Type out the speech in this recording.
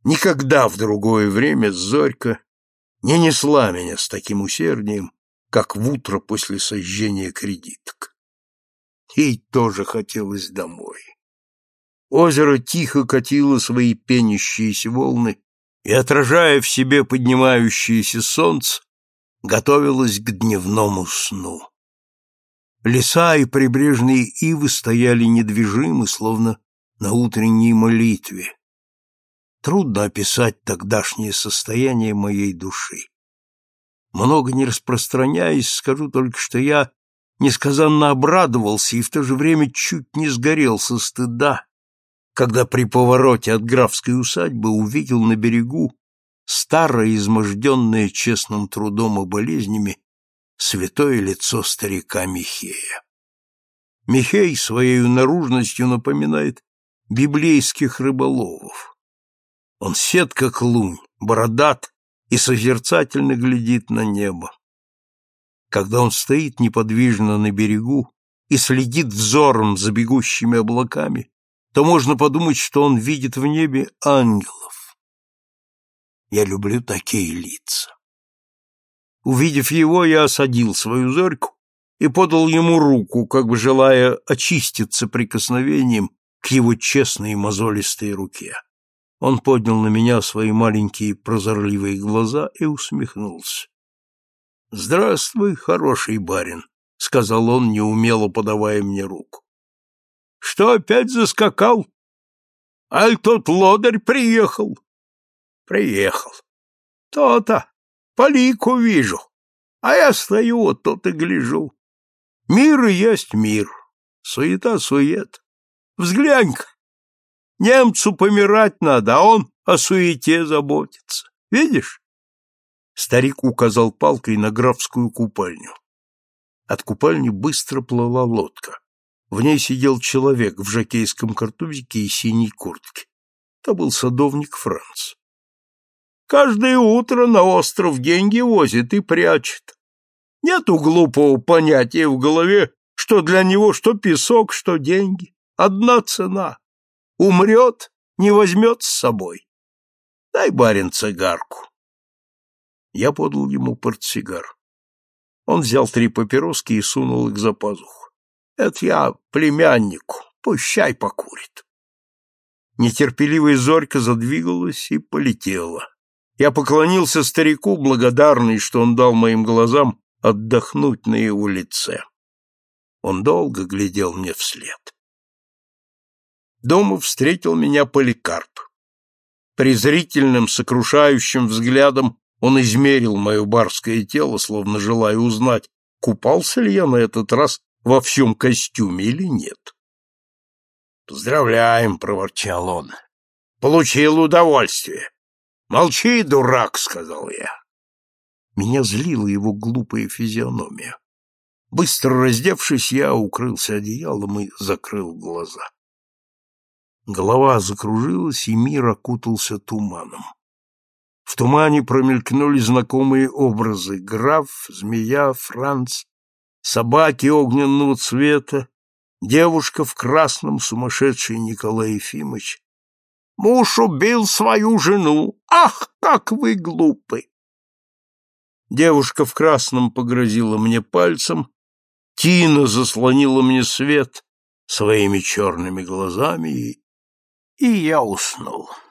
Никогда в другое время Зорька не несла меня с таким усердием, как в утро после сожжения кредиток. Ей тоже хотелось домой. Озеро тихо катило свои пенящиеся волны и, отражая в себе поднимающееся солнце, готовилось к дневному сну. Леса и прибрежные ивы стояли недвижимы, словно на утренней молитве. Трудно описать тогдашнее состояние моей души. Много не распространяясь, скажу только, что я несказанно обрадовался и в то же время чуть не сгорел со стыда, когда при повороте от графской усадьбы увидел на берегу старое, изможденное честным трудом и болезнями, святое лицо старика Михея. Михей своей наружностью напоминает библейских рыболовов. Он сед, как лунь, бородат и созерцательно глядит на небо. Когда он стоит неподвижно на берегу и следит взором за бегущими облаками, то можно подумать, что он видит в небе ангелов. Я люблю такие лица. Увидев его, я осадил свою Зорьку и подал ему руку, как бы желая очиститься прикосновением к его честной и мозолистой руке. Он поднял на меня свои маленькие прозорливые глаза и усмехнулся. — Здравствуй, хороший барин, — сказал он, неумело подавая мне руку. — Что, опять заскакал? Аль тот лодырь приехал? — Приехал. — То-то, по лику вижу, а я стою вот тут и гляжу. Мир и есть мир, суета-сует. Взглянь-ка, немцу помирать надо, а он о суете заботится. Видишь? Старик указал палкой на графскую купальню. От купальни быстро плыла лодка. В ней сидел человек в жокейском картузике и синей куртке. Это был садовник Франц. Каждое утро на остров деньги возит и прячет. Нету глупого понятия в голове, что для него что песок, что деньги. Одна цена. Умрет, не возьмет с собой. Дай, барин, цигарку. Я подал ему портсигар. Он взял 3 папироски и сунул их за пазуху. Это я племяннику, пущай покурит. Нетерпеливая Зорька задвигалась и полетела. Я поклонился старику, благодарный, что он дал моим глазам отдохнуть на его лице. Он долго глядел мне вслед. Дома встретил меня Поликарп. Презрительным, сокрушающим взглядом он измерил мое барское тело, словно желая узнать, купался ли я на этот раз во всем костюме или нет. «Поздравляем», — проворчал он. «Получил удовольствие». «Молчи, дурак», — сказал я. Меня злила его глупая физиономия. Быстро раздевшись, я укрылся одеялом и закрыл глаза. Голова закружилась, и мир окутался туманом. В тумане промелькнули знакомые образы: граф, змея, Франц, собаки огненного цвета, девушка в красном, сумасшедший Николай Ефимович. «Муж убил свою жену! Ах, как вы глупы!» Девушка в красном погрозила мне пальцем, Тина заслонила мне свет своими черными глазами, и я уснул.